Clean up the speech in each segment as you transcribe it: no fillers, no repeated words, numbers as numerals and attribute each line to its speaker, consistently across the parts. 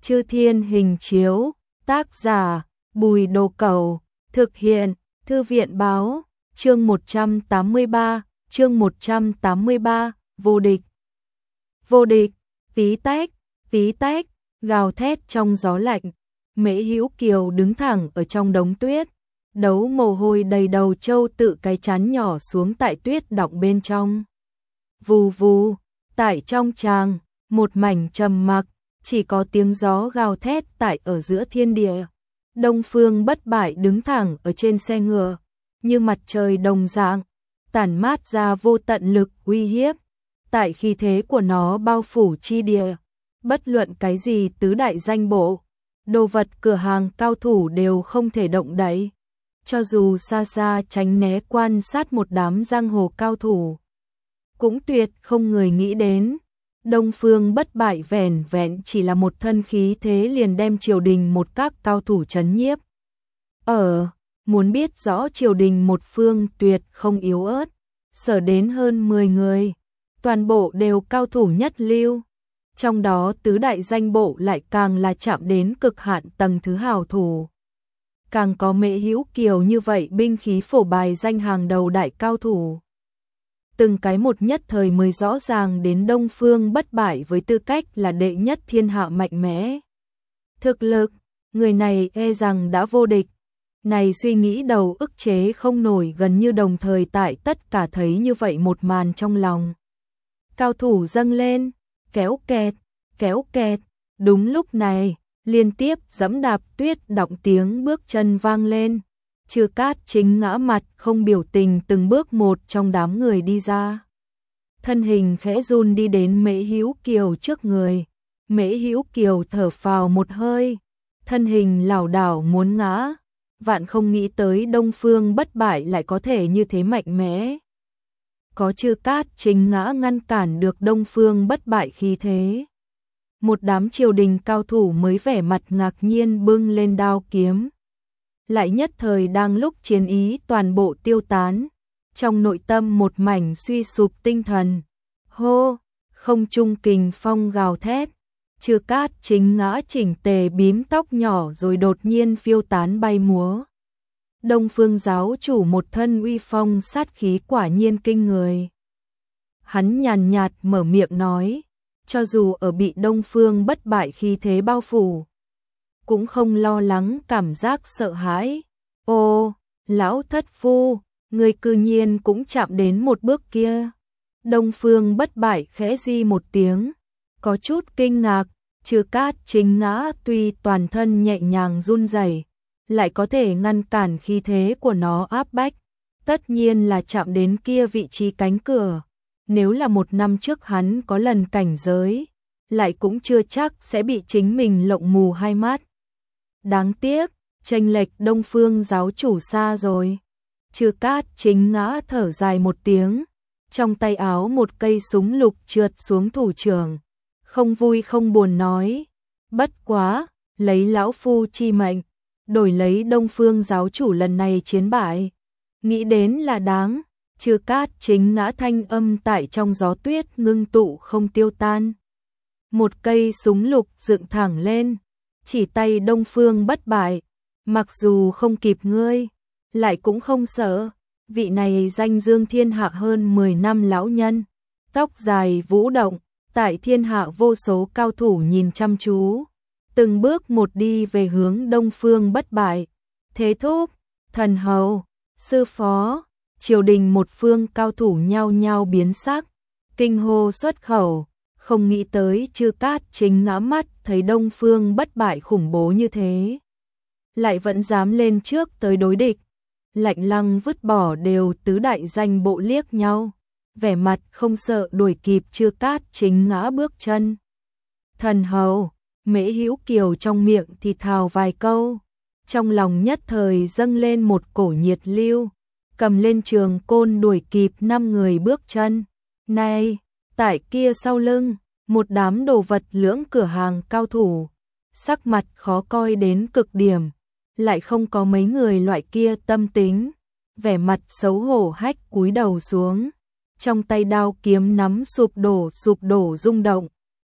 Speaker 1: Chư Thiên Hình Chiếu, tác giả Bùi Đồ Cẩu, thực hiện Thư viện Báo, chương 183, vô địch. Vô địch, tí tách, gào thét trong gió lạnh. Mễ Hữu Kiều đứng thẳng ở trong đống tuyết, đấu mồ hôi đầy đầu trâu tự cái chán nhỏ xuống tại tuyết đọng bên trong. Vù vù, tại trong tràng, một mảnh trầm mặc, chỉ có tiếng gió gào thét tại ở giữa thiên địa. Đông Phương Bất Bại đứng thẳng ở trên xe ngựa, như mặt trời đồng dạng, tản mát ra vô tận lực uy hiếp. Tại khí thế của nó bao phủ chi địa, bất luận cái gì tứ đại danh bộ, đồ vật cửa hàng cao thủ đều không thể động đậy. Cho dù xa xa tránh né quan sát một đám giang hồ cao thủ, cũng tuyệt không người nghĩ đến. Đông Phương Bất Bại vẻn vẹn chỉ là một thân khí thế liền đem triều đình một các cao thủ trấn nhiếp. Muốn biết rõ triều đình một phương tuyệt không yếu ớt, sở đến hơn 10 người, toàn bộ đều cao thủ nhất lưu. Trong đó tứ đại danh bộ lại càng là chạm đến cực hạn tầng thứ hào thủ. Càng có Mễ Hữu Kiều như vậy binh khí phổ bài danh hàng đầu đại cao thủ. Từng cái một nhất thời mới rõ ràng đến Đông Phương Bất Bại với tư cách là đệ nhất thiên hạ mạnh mẽ. Thực lực, người này e rằng đã vô địch. Này suy nghĩ đầu ức chế không nổi gần như đồng thời tại tất cả thấy như vậy một màn trong lòng. Cao thủ dâng lên, kéo kẹt, đúng lúc này, liên tiếp giẫm đạp tuyết đọng tiếng bước chân vang lên. Chư Cát Chính ngã mặt không biểu tình từng bước một trong đám người đi ra. Thân hình khẽ run đi đến Mễ Hữu Kiều trước người. Mễ Hữu Kiều thở phào một hơi, thân hình lảo đảo muốn ngã. Vạn không nghĩ tới Đông Phương Bất Bại lại có thể như thế mạnh mẽ. Có Chư Cát Chính ngã ngăn cản được Đông Phương Bất Bại khí thế. Một đám triều đình cao thủ mới vẻ mặt ngạc nhiên bưng lên đao kiếm. Lại nhất thời đang lúc chiến ý toàn bộ tiêu tán, trong nội tâm một mảnh suy sụp tinh thần. Hô, không trung kình phong gào thét, Chư Cát Chính ngã chỉnh tề bím tóc nhỏ rồi đột nhiên phiêu tán bay múa. Đông Phương giáo chủ một thân uy phong sát khí quả nhiên kinh người. Hắn nhàn nhạt mở miệng nói, cho dù ở bị Đông Phương Bất Bại khí thế bao phủ, cũng không lo lắng cảm giác sợ hãi. Ô, lão thất phu, người cư nhiên cũng chạm đến một bước kia. Đông Phương Bất Bại khẽ di một tiếng, có chút kinh ngạc. Chư Cát Chính ngã tuy toàn thân nhẹ nhàng run rẩy, lại có thể ngăn cản khí thế của nó áp bách. Tất nhiên là chạm đến kia vị trí cánh cửa. Nếu là một năm trước hắn có lần cảnh giới, lại cũng chưa chắc sẽ bị chính mình lộng mù hai mắt. Đáng tiếc, chênh lệch Đông Phương giáo chủ xa rồi. Chư Cát Chính ngã thở dài một tiếng, trong tay áo một cây súng lục trượt xuống thủ trưởng, không vui không buồn nói, bất quá, lấy lão phu chi mệnh, đổi lấy Đông Phương giáo chủ lần này chiến bại, nghĩ đến là đáng. Chư Cát Chính ngã thanh âm tại trong gió tuyết ngưng tụ không tiêu tan. Một cây súng lục dựng thẳng lên, chỉ tay Đông Phương Bất Bại, mặc dù không kịp ngươi, lại cũng không sợ. Vị này danh dương thiên hạ hơn 10 năm lão nhân, tóc dài vũ động, tại thiên hạ vô số cao thủ nhìn chăm chú, từng bước một đi về hướng Đông Phương Bất Bại. Thế thúc, thần hầu, sư phó, triều đình một phương cao thủ nhao nhao biến sắc, kinh hô xuất khẩu, không nghĩ tới Chư Cát Chính ngã mắt thấy Đông Phương Bất Bại khủng bố như thế, lại vẫn dám lên trước tới đối địch. Lạnh lăng vứt bỏ đều tứ đại danh bộ liếc nhau, vẻ mặt không sợ đuổi kịp Chư Cát Chính ngã bước chân. Thần hầu, Mễ Hữu Kiều trong miệng thì thào vài câu, trong lòng nhất thời dâng lên một cổ nhiệt lưu, cầm lên trường côn đuổi kịp 5 người bước chân. Này, tại kia sau lưng, một đám đồ vật lưỡng cửa hàng cao thủ, sắc mặt khó coi đến cực điểm, lại không có mấy người loại kia tâm tính, vẻ mặt xấu hổ hách cúi đầu xuống, trong tay đao kiếm nắm sụp đổ rung động,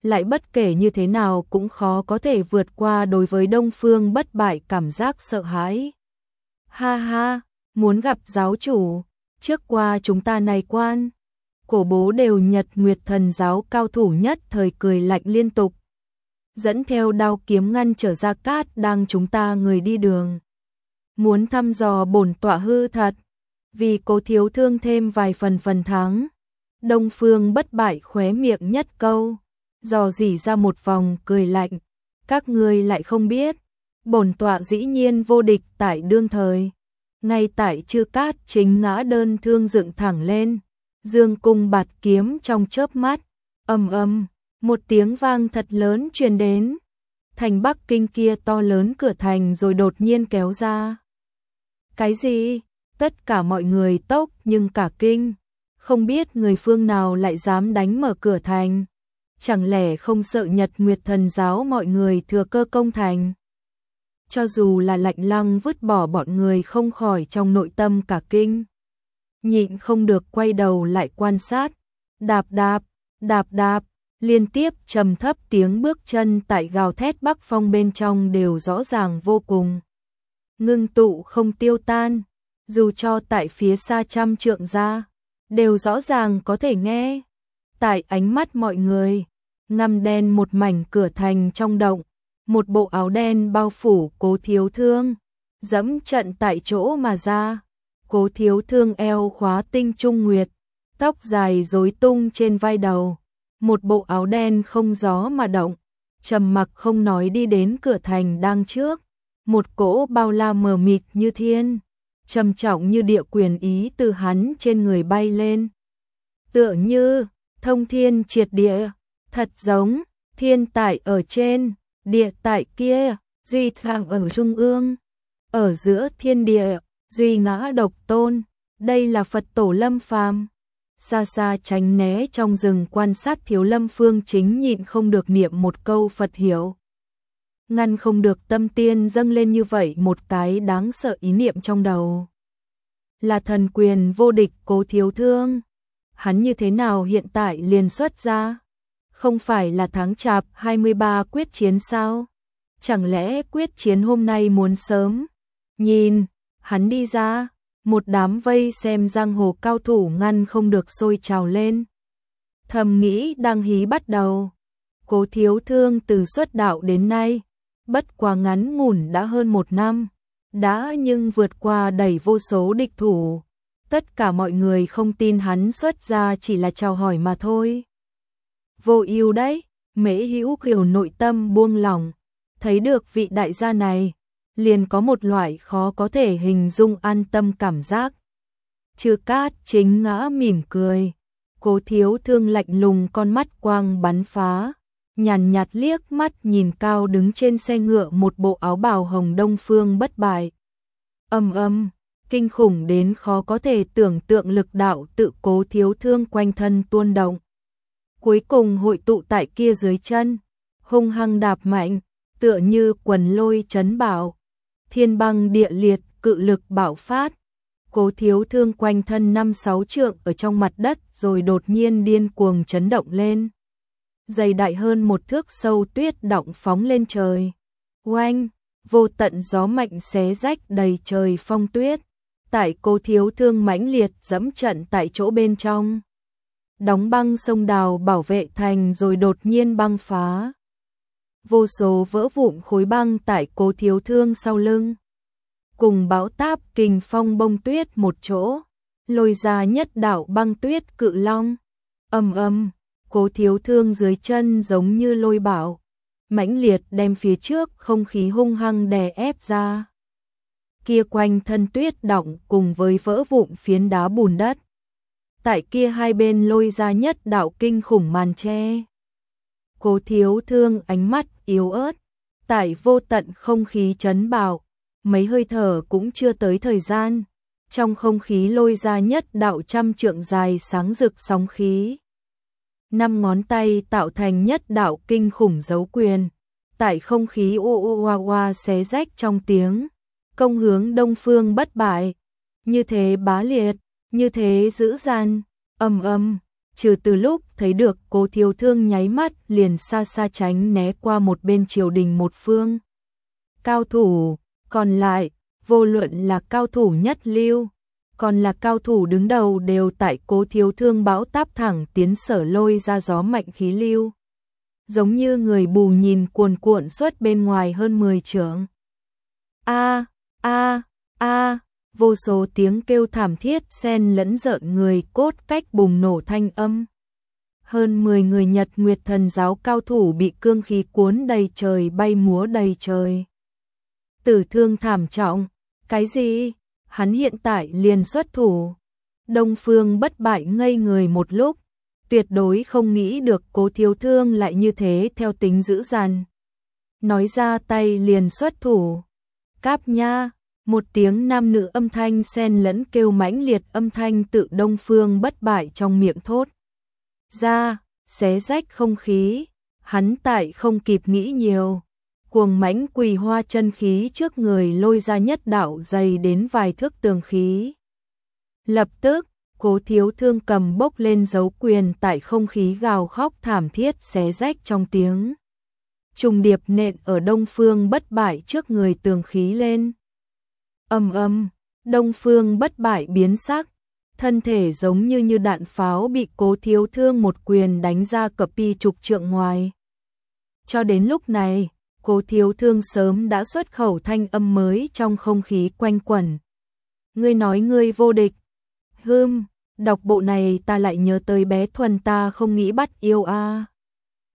Speaker 1: lại bất kể như thế nào cũng khó có thể vượt qua đối với Đông Phương Bất Bại cảm giác sợ hãi. Ha ha, muốn gặp giáo chủ, trước qua chúng ta này quan. Cổ bố đều Nhật Nguyệt Thần giáo cao thủ nhất thời cười lạnh liên tục. Dẫn theo đao kiếm ngăn trở Gia Cát đang chúng ta người đi đường. Muốn thăm dò bổn tọa hư thật, vì Cố Thiếu Thương thêm vài phần thắng. Đông Phương Bất Bại khóe miệng nhất câu, dò dỉ ra một vòng cười lạnh. Các ngươi lại không biết, bổn tọa dĩ nhiên vô địch tại đương thời. Ngay tại Chư Cát chính ngã đơn thương dựng thẳng lên, dương cung bạt kiếm trong chớp mắt, ầm, một tiếng vang thật lớn truyền đến. Thành Bắc Kinh kia to lớn cửa thành rồi đột nhiên kéo ra. Cái gì? Tất cả mọi người tốc nhưng cả kinh, không biết người phương nào lại dám đánh mở cửa thành. Chẳng lẽ không sợ Nhật Nguyệt Thần giáo mọi người thừa cơ công thành? Cho dù là Lạnh Lăng vứt bỏ bọn người không khỏi trong nội tâm cả kinh. Nhịn không được quay đầu lại quan sát, đạp đạp, liên tiếp trầm thấp tiếng bước chân tại gào thét bắc phong bên trong đều rõ ràng vô cùng. Ngưng tụ không tiêu tan, dù cho tại phía xa trăm trượng ra, đều rõ ràng có thể nghe. Tại ánh mắt mọi người, ngăm đen một mảnh cửa thành trong động, một bộ áo đen bao phủ Cố Thiếu Thương, dẫm trận tại chỗ mà ra. Cố Thiếu Thương eo khóa tinh trung nguyệt, tóc dài rối tung trên vai đầu, một bộ áo đen không gió mà động, trầm mặc không nói đi đến cửa thành đang trước. Một cỗ bao la mờ mịt như thiên, trầm trọng như địa quyền ý từ hắn trên người bay lên. Tựa như thông thiên triệt địa, thật giống thiên tại ở trên, địa tại kia, duy thẳng ở trung ương, ở giữa thiên địa, duy ngã độc tôn. Đây là Phật tổ Lâm Phàm. Xa xa tránh né trong rừng quan sát Thiếu Lâm Phương Chính nhịn không được niệm một câu Phật hiểu. Ngăn không được tâm tiên dâng lên như vậy một cái đáng sợ ý niệm trong đầu. Là thần quyền vô địch Cố Thiếu Thương. Hắn như thế nào hiện tại liền xuất ra? Không phải là tháng Chạp 23 quyết chiến sao? Chẳng lẽ quyết chiến hôm nay muốn sớm? Nhìn, hắn đi ra, một đám vây xem giang hồ cao thủ ngăn không được sôi trào lên. Thầm nghĩ đang hí bắt đầu. Cố Thiếu Thương từ xuất đạo đến nay, bất quá ngắn ngủn đã hơn 1 năm, đã nhưng vượt qua đẩy vô số địch thủ. Tất cả mọi người không tin hắn xuất ra chỉ là chào hỏi mà thôi. Vô ưu đấy, Mễ Hữu Kiều nội tâm buông lỏng, thấy được vị đại gia này, liền có một loại khó có thể hình dung an tâm cảm giác. Chư Cát chính ngã mỉm cười, Cố Thiếu Thương lạnh lùng con mắt quang bắn phá, nhàn nhạt liếc mắt nhìn cao đứng trên xe ngựa một bộ áo bào hồng Đông Phương Bất Bại. Ầm, kinh khủng đến khó có thể tưởng tượng lực đạo tự Cố Thiếu Thương quanh thân tuôn động. Cuối cùng hội tụ tại kia dưới chân, hung hăng đạp mạnh, tựa như quần lôi chấn bảo, thiên băng địa liệt, cự lực bạo phát. Cố Thiếu Thương quanh thân 5-6 trượng ở trong mặt đất rồi đột nhiên điên cuồng chấn động lên. Dày đại hơn 1 thước sâu tuyết đọng phóng lên trời. Oanh, vô tận gió mạnh xé rách đầy trời phong tuyết. Tại Cố Thiếu Thương mãnh liệt dẫm trận tại chỗ bên trong. Đóng băng sông đào bảo vệ thành rồi đột nhiên băng phá. Vô số vỡ vụn khối băng tại Cố Thiếu Thương sau lưng. Cùng bão táp kình phong bông tuyết một chỗ, lôi ra nhất đạo băng tuyết cự long. Ầm, Cố Thiếu Thương dưới chân giống như lôi bão, mãnh liệt đem phía trước không khí hung hăng đè ép ra. Kia quanh thân tuyết đọng cùng với vỡ vụn phiến đá bùn đất. Tại kia hai bên lôi ra nhất đạo kinh khủng màn che. Cố Thiếu Thương ánh mắt yếu ớt, tại vô tận không khí chấn bạo, mấy hơi thở cũng chưa tới thời gian, trong không khí lôi ra nhất đạo 100 trượng dài sáng rực sóng khí. 5 ngón tay tạo thành nhất đạo kinh khủng dấu quyền, tại không khí oa xé rách trong tiếng, công hướng Đông Phương Bất Bại, như thế bá liệt, như thế dữ dằn. Ầm, trừ từ lúc thấy được Cố Thiếu Thương nháy mắt liền xa xa tránh né qua một bên triều đình một phương. Cao thủ, còn lại, vô luận là cao thủ nhất lưu, còn là cao thủ đứng đầu đều tại Cố Thiếu Thương bão táp thẳng tiến sở lôi ra gió mạnh khí lưu. Giống như người bù nhìn cuồn cuộn suốt bên ngoài hơn 10 trượng. A a a, vô số tiếng kêu thảm thiết xen lẫn rợn người cốt cách bùng nổ thanh âm. Hơn 10 người Nhật Nguyệt Thần giáo cao thủ bị cương khí cuốn đầy trời bay múa đầy trời. Tử thương thảm trọng, cái gì? Hắn hiện tại liền xuất thủ. Đông Phương Bất Bại ngây người một lúc, tuyệt đối không nghĩ được Cố Thiếu Thương lại như thế theo tính dữ dằn. Nói ra tay liền xuất thủ. Cáp nha, một tiếng nam nữ âm thanh xen lẫn kêu mãnh liệt âm thanh tự Đông Phương Bất Bại trong miệng thốt ra, xé rách không khí. Hắn tại không kịp nghĩ nhiều, cuồng mãnh quỳ hoa chân khí trước người lôi ra nhất đạo dày đến vài thước tường khí. Lập tức, Cố Thiếu Thương cầm bốc lên dấu quyền tại không khí gào khóc thảm thiết xé rách trong tiếng trùng điệp nện ở Đông Phương Bất Bại trước người tường khí lên. Ầm ầm, Đông Phương Bất Bại biến sắc, thân thể giống như đạn pháo bị Cố Thiếu Thương một quyền đánh ra cập pi chục trượng ngoài. Cho đến lúc này, Cố Thiếu Thương sớm đã xuất khẩu thanh âm mới trong không khí quanh quẩn. Ngươi nói ngươi vô địch. Đọc bộ này ta lại nhớ tới bé Thuần ta không nghĩ bắt yêu a.